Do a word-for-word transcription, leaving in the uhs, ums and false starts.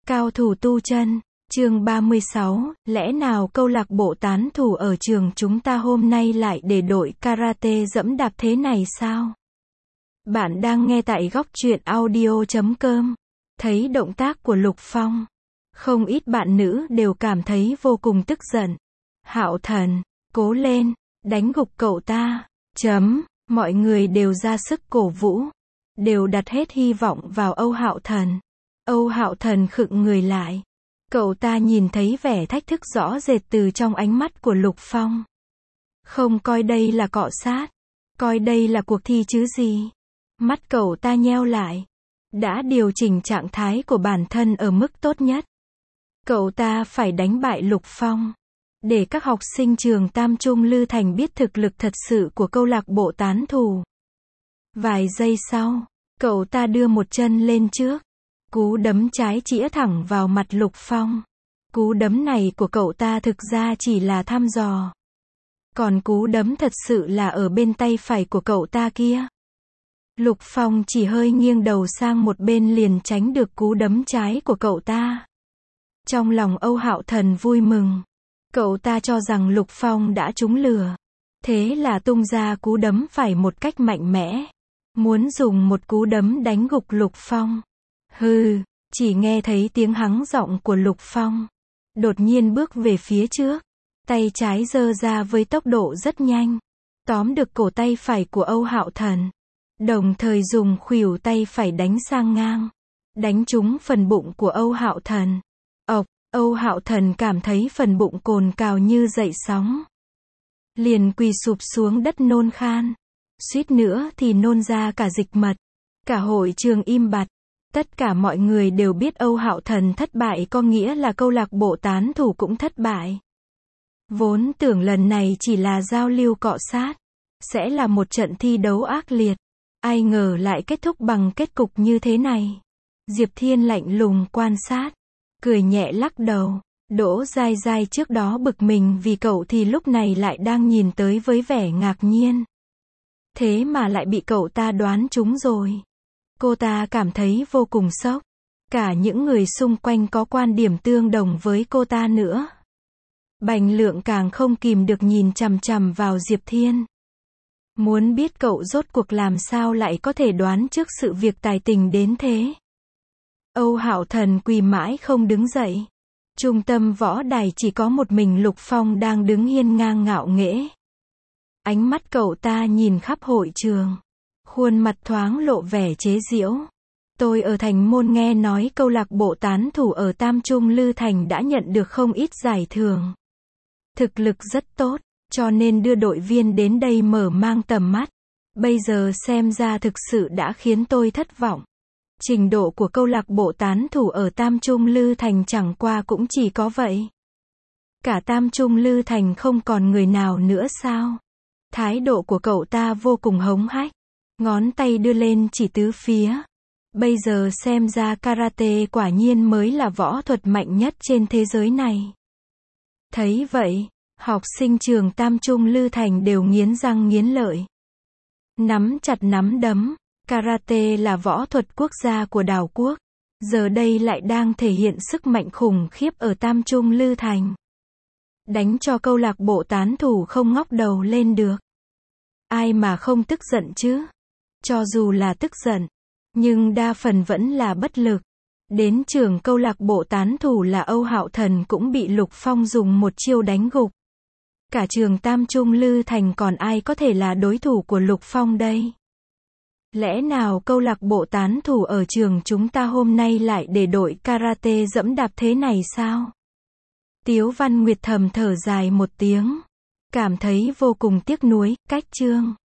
Cao thủ tu chân, chương ba mươi sáu, lẽ nào câu lạc bộ tán thủ ở trường chúng ta hôm nay lại để đội karate dẫm đạp thế này sao? Bạn đang nghe tại góc truyện audio chấm com. Thấy động tác của Lục Phong, không ít bạn nữ đều cảm thấy vô cùng tức giận. Hạo Thần, cố lên, đánh gục cậu ta, chấm, mọi người đều ra sức cổ vũ, đều đặt hết hy vọng vào Âu Hạo Thần. Âu Hạo Thần khựng người lại. Cậu ta nhìn thấy vẻ thách thức rõ rệt từ trong ánh mắt của Lục Phong. Không coi đây là cọ sát, coi đây là cuộc thi chứ gì. Mắt cậu ta nheo lại. Đã điều chỉnh trạng thái của bản thân ở mức tốt nhất. Cậu ta phải đánh bại Lục Phong. Để các học sinh trường Tam Trung Lư Thành biết thực lực thật sự của câu lạc bộ tán thủ. Vài giây sau, cậu ta đưa một chân lên trước. Cú đấm trái chĩa thẳng vào mặt Lục Phong. Cú đấm này của cậu ta thực ra chỉ là thăm dò. Còn cú đấm thật sự là ở bên tay phải của cậu ta kia. Lục Phong chỉ hơi nghiêng đầu sang một bên liền tránh được cú đấm trái của cậu ta. Trong lòng Âu Hạo Thần vui mừng. Cậu ta cho rằng Lục Phong đã trúng lừa. Thế là tung ra cú đấm phải một cách mạnh mẽ. Muốn dùng một cú đấm đánh gục Lục Phong. Hừ, chỉ nghe thấy tiếng hắng giọng của Lục Phong. Đột nhiên bước về phía trước. Tay trái giơ ra với tốc độ rất nhanh. Tóm được cổ tay phải của Âu Hạo Thần. Đồng thời dùng khuỷu tay phải đánh sang ngang. Đánh trúng phần bụng của Âu Hạo Thần. Ộc, Âu Hạo Thần cảm thấy phần bụng cồn cào như dậy sóng. Liền quỳ sụp xuống đất nôn khan. Suýt nữa thì nôn ra cả dịch mật. Cả hội trường im bặt. Tất cả mọi người đều biết Âu Hạo Thần thất bại có nghĩa là câu lạc bộ tán thủ cũng thất bại. Vốn tưởng lần này chỉ là giao lưu cọ sát. Sẽ là một trận thi đấu ác liệt. Ai ngờ lại kết thúc bằng kết cục như thế này. Diệp Thiên lạnh lùng quan sát. Cười nhẹ lắc đầu. Đỗ Giai Giai trước đó bực mình vì cậu thì lúc này lại đang nhìn tới với vẻ ngạc nhiên. Thế mà lại bị cậu ta đoán trúng rồi. Cô ta cảm thấy vô cùng sốc. Cả những người xung quanh có quan điểm tương đồng với cô ta nữa. Bành Lượng càng không kìm được nhìn chằm chằm vào Diệp Thiên. Muốn biết cậu rốt cuộc làm sao lại có thể đoán trước sự việc tài tình đến thế. Âu Hạo Thần quỳ mãi không đứng dậy. Trung tâm võ đài chỉ có một mình Lục Phong đang đứng hiên ngang ngạo nghễ. Ánh mắt cậu ta nhìn khắp hội trường. Khuôn mặt thoáng lộ vẻ chế giễu. Tôi ở Thành Môn nghe nói câu lạc bộ tán thủ ở Tam Trung Lư Thành đã nhận được không ít giải thưởng. Thực lực rất tốt, cho nên đưa đội viên đến đây mở mang tầm mắt. Bây giờ xem ra thực sự đã khiến tôi thất vọng. Trình độ của câu lạc bộ tán thủ ở Tam Trung Lư Thành chẳng qua cũng chỉ có vậy. Cả Tam Trung Lư Thành không còn người nào nữa sao? Thái độ của cậu ta vô cùng hống hách. Ngón tay đưa lên chỉ tứ phía. Bây giờ xem ra karate quả nhiên mới là võ thuật mạnh nhất trên thế giới này. Thấy vậy, học sinh trường Tam Trung Lư Thành đều nghiến răng nghiến lợi. Nắm chặt nắm đấm, karate là võ thuật quốc gia của đảo quốc. Giờ đây lại đang thể hiện sức mạnh khủng khiếp ở Tam Trung Lư Thành. Đánh cho câu lạc bộ tán thủ không ngóc đầu lên được. Ai mà không tức giận chứ? Cho dù là tức giận, nhưng đa phần vẫn là bất lực. Đến trường câu lạc bộ tán thủ là Âu Hạo Thần cũng bị Lục Phong dùng một chiêu đánh gục. Cả trường Tam Trung Lư Thành còn ai có thể là đối thủ của Lục Phong đây? Lẽ nào câu lạc bộ tán thủ ở trường chúng ta hôm nay lại để đội karate dẫm đạp thế này sao? Tiếu Văn Nguyệt thầm thở dài một tiếng. Cảm thấy vô cùng tiếc nuối, cách chương.